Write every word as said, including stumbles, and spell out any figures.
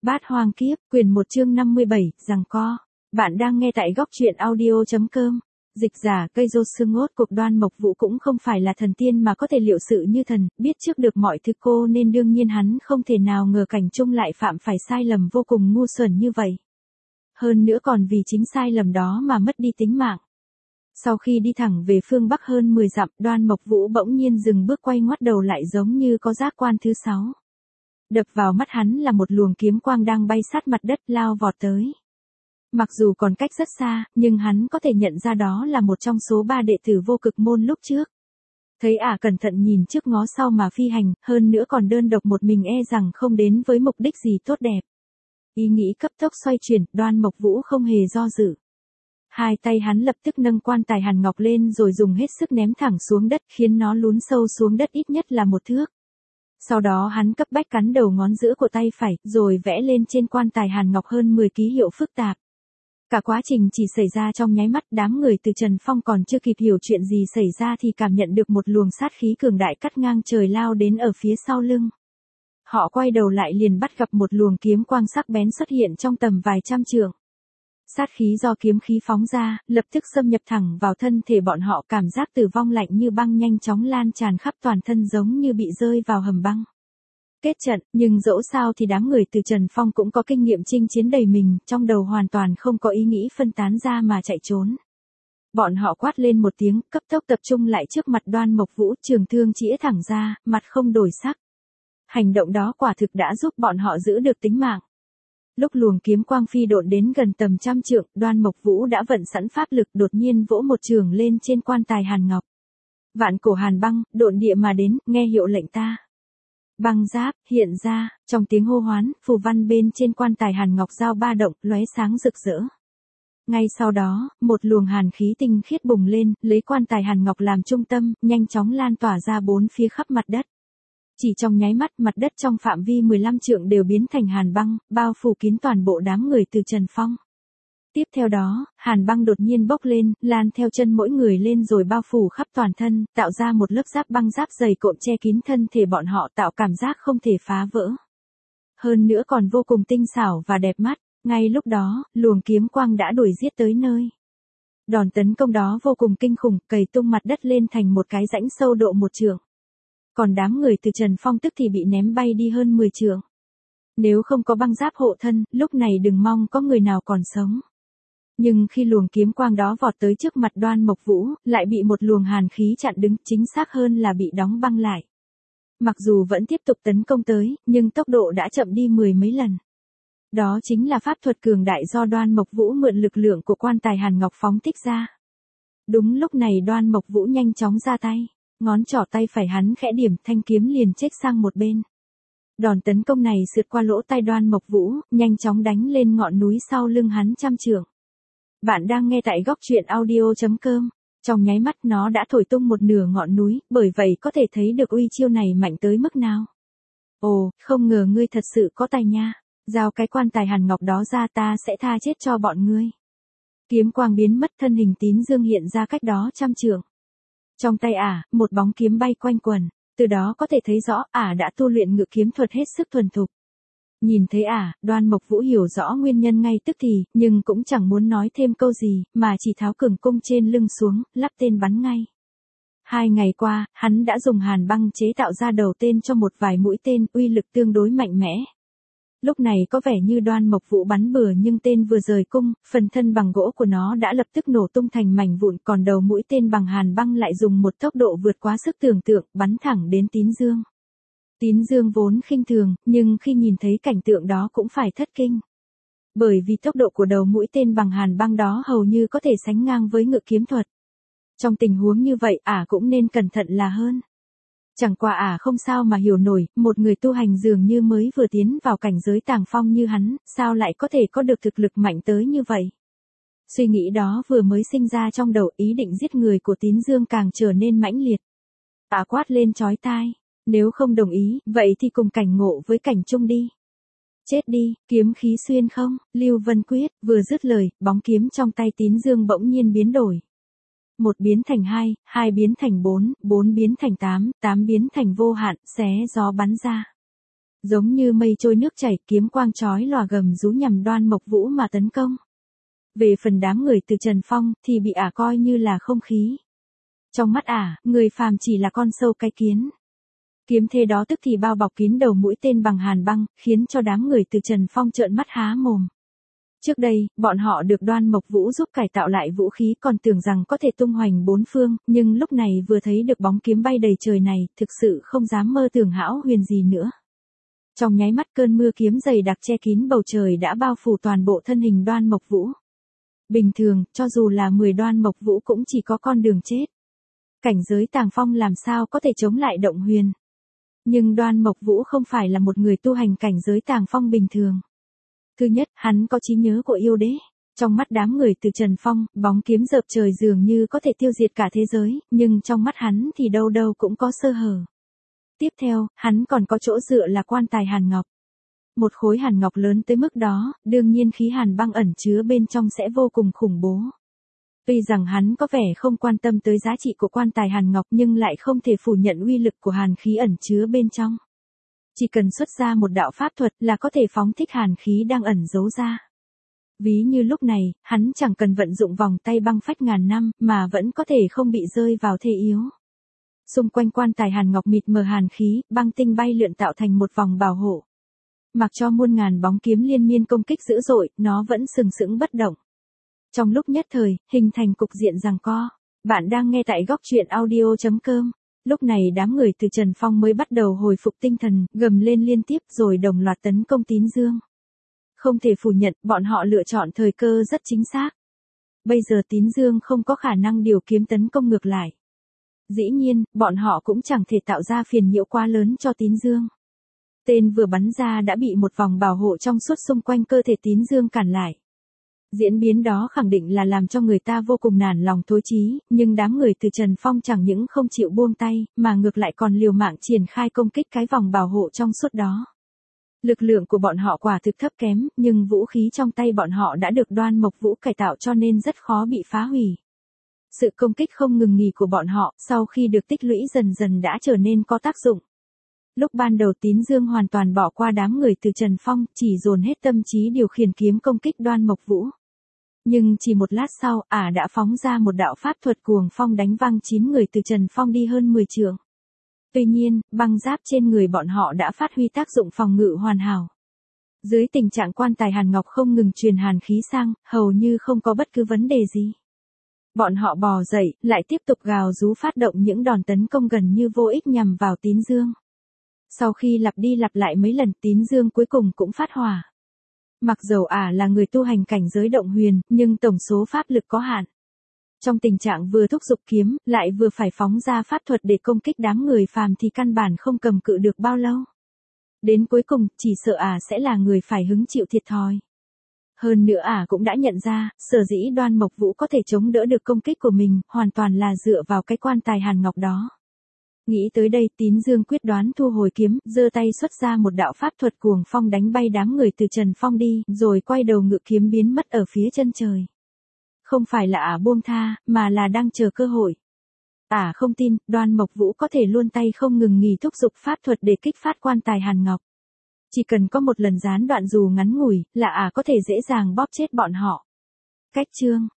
Bát Hoang Kiếp, quyển một chương năm mươi bảy, giằng co. Bạn đang nghe tại góc truyện audio.com. Dịch giả cây rô xương ngốt cuộc Đoan Mộc Vũ cũng không phải là thần tiên mà có thể liệu sự như thần, biết trước được mọi thứ cô nên đương nhiên hắn không thể nào ngờ Cảnh Trung lại phạm phải sai lầm vô cùng ngu xuẩn như vậy. Hơn nữa còn vì chính sai lầm đó mà mất đi tính mạng. Sau khi đi thẳng về phương Bắc hơn mười dặm, Đoan Mộc Vũ bỗng nhiên dừng bước quay ngoắt đầu lại giống như có giác quan thứ sáu. Đập vào mắt hắn là một luồng kiếm quang đang bay sát mặt đất lao vọt tới. Mặc dù còn cách rất xa, nhưng hắn có thể nhận ra đó là một trong số ba đệ tử vô cực môn lúc trước. Thấy ả à cẩn thận nhìn trước ngó sau mà phi hành, hơn nữa còn đơn độc một mình e rằng không đến với mục đích gì tốt đẹp. Ý nghĩ cấp tốc xoay chuyển, Đoan Mộc Vũ không hề do dự. Hai tay hắn lập tức nâng quan tài hàn ngọc lên rồi dùng hết sức ném thẳng xuống đất khiến nó lún sâu xuống đất ít nhất là một thước. Sau đó hắn cấp bách cắn đầu ngón giữa của tay phải, rồi vẽ lên trên quan tài hàn ngọc hơn mười ký hiệu phức tạp. Cả quá trình chỉ xảy ra trong nháy mắt, đám người từ Trần Phong còn chưa kịp hiểu chuyện gì xảy ra thì cảm nhận được một luồng sát khí cường đại cắt ngang trời lao đến ở phía sau lưng. Họ quay đầu lại liền bắt gặp một luồng kiếm quang sắc bén xuất hiện trong tầm vài trăm trượng. Sát khí do kiếm khí phóng ra, lập tức xâm nhập thẳng vào thân thể bọn họ, cảm giác tử vong lạnh như băng nhanh chóng lan tràn khắp toàn thân giống như bị rơi vào hầm băng. Kết trận, nhưng dẫu sao thì đám người từ Trần Phong cũng có kinh nghiệm chinh chiến đầy mình, trong đầu hoàn toàn không có ý nghĩ phân tán ra mà chạy trốn. Bọn họ quát lên một tiếng, cấp tốc tập trung lại trước mặt Đoan Mộc Vũ, trường thương chĩa thẳng ra, mặt không đổi sắc. Hành động đó quả thực đã giúp bọn họ giữ được tính mạng. Lúc luồng kiếm quang phi độn đến gần tầm trăm trượng, Đoan Mộc Vũ đã vận sẵn pháp lực đột nhiên vỗ một trường lên trên quan tài hàn ngọc. Vạn cổ hàn băng, độn địa mà đến, nghe hiệu lệnh ta. Băng giáp hiện ra, trong tiếng hô hoán, phù văn bên trên quan tài hàn ngọc giao ba động, lóe sáng rực rỡ. Ngay sau đó, một luồng hàn khí tinh khiết bùng lên, lấy quan tài hàn ngọc làm trung tâm, nhanh chóng lan tỏa ra bốn phía khắp mặt đất. Chỉ trong nháy mắt, mặt đất trong phạm vi mười lăm trượng đều biến thành hàn băng, bao phủ kín toàn bộ đám người từ Trần Phong. Tiếp theo đó, hàn băng đột nhiên bốc lên, lan theo chân mỗi người lên rồi bao phủ khắp toàn thân, tạo ra một lớp giáp băng giáp dày cộm che kín thân thể bọn họ, tạo cảm giác không thể phá vỡ. Hơn nữa còn vô cùng tinh xảo và đẹp mắt, ngay lúc đó, luồng kiếm quang đã đuổi giết tới nơi. Đòn tấn công đó vô cùng kinh khủng, cày tung mặt đất lên thành một cái rãnh sâu độ một trượng. Còn đám người từ Trần Phong tức thì bị ném bay đi hơn mười trượng. Nếu không có băng giáp hộ thân, lúc này đừng mong có người nào còn sống. Nhưng khi luồng kiếm quang đó vọt tới trước mặt Đoan Mộc Vũ, lại bị một luồng hàn khí chặn đứng, chính xác hơn là bị đóng băng lại. Mặc dù vẫn tiếp tục tấn công tới, nhưng tốc độ đã chậm đi mười mấy lần. Đó chính là pháp thuật cường đại do Đoan Mộc Vũ mượn lực lượng của quan tài hàn ngọc phóng thích ra. Đúng lúc này Đoan Mộc Vũ nhanh chóng ra tay. Ngón trỏ tay phải hắn khẽ điểm, thanh kiếm liền chếch sang một bên. Đòn tấn công này sượt qua lỗ tai Đoan Mộc Vũ, nhanh chóng đánh lên ngọn núi sau lưng hắn trăm trượng. Bạn đang nghe tại góc truyện audio.com. Trong nháy mắt nó đã thổi tung một nửa ngọn núi, bởi vậy có thể thấy được uy chiêu này mạnh tới mức nào. Ồ, không ngờ ngươi thật sự có tài nha. Giao cái quan tài hàn ngọc đó ra, ta sẽ tha chết cho bọn ngươi. Kiếm quang biến mất, thân hình Tín Dương hiện ra cách đó trăm trượng. Trong tay ả, một bóng kiếm bay quanh quần, từ đó có thể thấy rõ ả đã tu luyện ngự kiếm thuật hết sức thuần thục. Nhìn thấy ả, Đoan Mộc Vũ hiểu rõ nguyên nhân ngay tức thì, nhưng cũng chẳng muốn nói thêm câu gì, mà chỉ tháo cường cung trên lưng xuống, lắp tên bắn ngay. Hai ngày qua, hắn đã dùng hàn băng chế tạo ra đầu tên cho một vài mũi tên, uy lực tương đối mạnh mẽ. Lúc này có vẻ như Đoan Mộc Vũ bắn bừa, nhưng tên vừa rời cung, phần thân bằng gỗ của nó đã lập tức nổ tung thành mảnh vụn, còn đầu mũi tên bằng hàn băng lại dùng một tốc độ vượt quá sức tưởng tượng, bắn thẳng đến Tín Dương. Tín Dương vốn khinh thường, nhưng khi nhìn thấy cảnh tượng đó cũng phải thất kinh. Bởi vì tốc độ của đầu mũi tên bằng hàn băng đó hầu như có thể sánh ngang với ngự kiếm thuật. Trong tình huống như vậy, ả cũng nên cẩn thận là hơn. Chẳng qua ả không sao mà hiểu nổi, một người tu hành dường như mới vừa tiến vào cảnh giới tàng phong như hắn, sao lại có thể có được thực lực mạnh tới như vậy. Suy nghĩ đó vừa mới sinh ra trong đầu, ý định giết người của Tín Dương càng trở nên mãnh liệt. Ả quát lên chói tai, nếu không đồng ý, vậy thì cùng cảnh ngộ với Cảnh Trung đi. Chết đi, kiếm khí xuyên không, Lưu Vân Quyết, vừa dứt lời, bóng kiếm trong tay Tín Dương bỗng nhiên biến đổi. Một biến thành hai, hai biến thành bốn, bốn biến thành tám, tám biến thành vô hạn, xé gió bắn ra. Giống như mây trôi nước chảy, kiếm quang chói lòa gầm rú nhằm Đoan Mộc Vũ mà tấn công. Về phần đám người từ Trần Phong, thì bị ả coi như là không khí. Trong mắt ả, người phàm chỉ là con sâu cái kiến. Kiếm thế đó tức thì bao bọc kín đầu mũi tên bằng hàn băng, khiến cho đám người từ Trần Phong trợn mắt há mồm. Trước đây, bọn họ được Đoan Mộc Vũ giúp cải tạo lại vũ khí còn tưởng rằng có thể tung hoành bốn phương, nhưng lúc này vừa thấy được bóng kiếm bay đầy trời này, thực sự không dám mơ tưởng hão huyền gì nữa. Trong nháy mắt cơn mưa kiếm dày đặc che kín bầu trời đã bao phủ toàn bộ thân hình Đoan Mộc Vũ. Bình thường, cho dù là mười Đoan Mộc Vũ cũng chỉ có con đường chết. Cảnh giới Tàng Phong làm sao có thể chống lại Động Huyền. Nhưng Đoan Mộc Vũ không phải là một người tu hành cảnh giới Tàng Phong bình thường. Thứ nhất, hắn có trí nhớ của yêu đế. Trong mắt đám người từ Trần Phong, bóng kiếm dợp trời dường như có thể tiêu diệt cả thế giới, nhưng trong mắt hắn thì đâu đâu cũng có sơ hở. Tiếp theo, hắn còn có chỗ dựa là quan tài hàn ngọc. Một khối hàn ngọc lớn tới mức đó, đương nhiên khí hàn băng ẩn chứa bên trong sẽ vô cùng khủng bố. Tuy rằng hắn có vẻ không quan tâm tới giá trị của quan tài hàn ngọc nhưng lại không thể phủ nhận uy lực của hàn khí ẩn chứa bên trong. Chỉ cần xuất ra một đạo pháp thuật là có thể phóng thích hàn khí đang ẩn giấu ra. Ví như lúc này, hắn chẳng cần vận dụng vòng tay băng phách ngàn năm mà vẫn có thể không bị rơi vào thế yếu. Xung quanh quan tài hàn ngọc mịt mờ hàn khí, băng tinh bay lượn tạo thành một vòng bảo hộ. Mặc cho muôn ngàn bóng kiếm liên miên công kích dữ dội, nó vẫn sừng sững bất động. Trong lúc nhất thời, hình thành cục diện giằng co. Bạn đang nghe tại góc truyện audio chấm com. Lúc này đám người từ Trần Phong mới bắt đầu hồi phục tinh thần, gầm lên liên tiếp rồi đồng loạt tấn công Tín Dương. Không thể phủ nhận, bọn họ lựa chọn thời cơ rất chính xác. Bây giờ Tín Dương không có khả năng điều kiếm tấn công ngược lại. Dĩ nhiên, bọn họ cũng chẳng thể tạo ra phiền nhiễu quá lớn cho Tín Dương. Tên vừa bắn ra đã bị một vòng bảo hộ trong suốt xung quanh cơ thể Tín Dương cản lại. Diễn biến đó khẳng định là làm cho người ta vô cùng nản lòng thối chí, nhưng đám người từ Trần Phong chẳng những không chịu buông tay, mà ngược lại còn liều mạng triển khai công kích cái vòng bảo hộ trong suốt đó. Lực lượng của bọn họ quả thực thấp kém, nhưng vũ khí trong tay bọn họ đã được Đoan Mộc Vũ cải tạo cho nên rất khó bị phá hủy. Sự công kích không ngừng nghỉ của bọn họ, sau khi được tích lũy dần dần đã trở nên có tác dụng. Lúc ban đầu Tín Dương hoàn toàn bỏ qua đám người từ Trần Phong, chỉ dồn hết tâm trí điều khiển kiếm công kích Đoan Mộc Vũ. Nhưng chỉ một lát sau, ả đã phóng ra một đạo pháp thuật cuồng phong đánh văng chín người từ Trần Phong đi hơn mười trượng. Tuy nhiên, băng giáp trên người bọn họ đã phát huy tác dụng phòng ngự hoàn hảo. Dưới tình trạng quan tài hàn ngọc không ngừng truyền hàn khí sang, hầu như không có bất cứ vấn đề gì. Bọn họ bò dậy, lại tiếp tục gào rú phát động những đòn tấn công gần như vô ích nhằm vào Tín Dương. Sau khi lặp đi lặp lại mấy lần, Tín Dương cuối cùng cũng phát hỏa. Mặc dầu ả là người tu hành cảnh giới Động Huyền, nhưng tổng số pháp lực có hạn. Trong tình trạng vừa thúc giục kiếm, lại vừa phải phóng ra pháp thuật để công kích đám người phàm thì căn bản không cầm cự được bao lâu. Đến cuối cùng, chỉ sợ ả sẽ là người phải hứng chịu thiệt thòi. Hơn nữa ả cũng đã nhận ra, sở dĩ Đoan Mộc Vũ có thể chống đỡ được công kích của mình, hoàn toàn là dựa vào cái quan tài hàn ngọc đó. Nghĩ tới đây, Tín Dương quyết đoán thu hồi kiếm, giơ tay xuất ra một đạo pháp thuật cuồng phong đánh bay đám người từ Trần Phong đi, rồi quay đầu ngự kiếm biến mất ở phía chân trời. Không phải là ả buông tha, mà là đang chờ cơ hội. Ả không tin, Đoan Mộc Vũ có thể luôn tay không ngừng nghỉ thúc giục pháp thuật để kích phát quan tài hàn ngọc. Chỉ cần có một lần gián đoạn dù ngắn ngủi, là ả có thể dễ dàng bóp chết bọn họ. Cách chương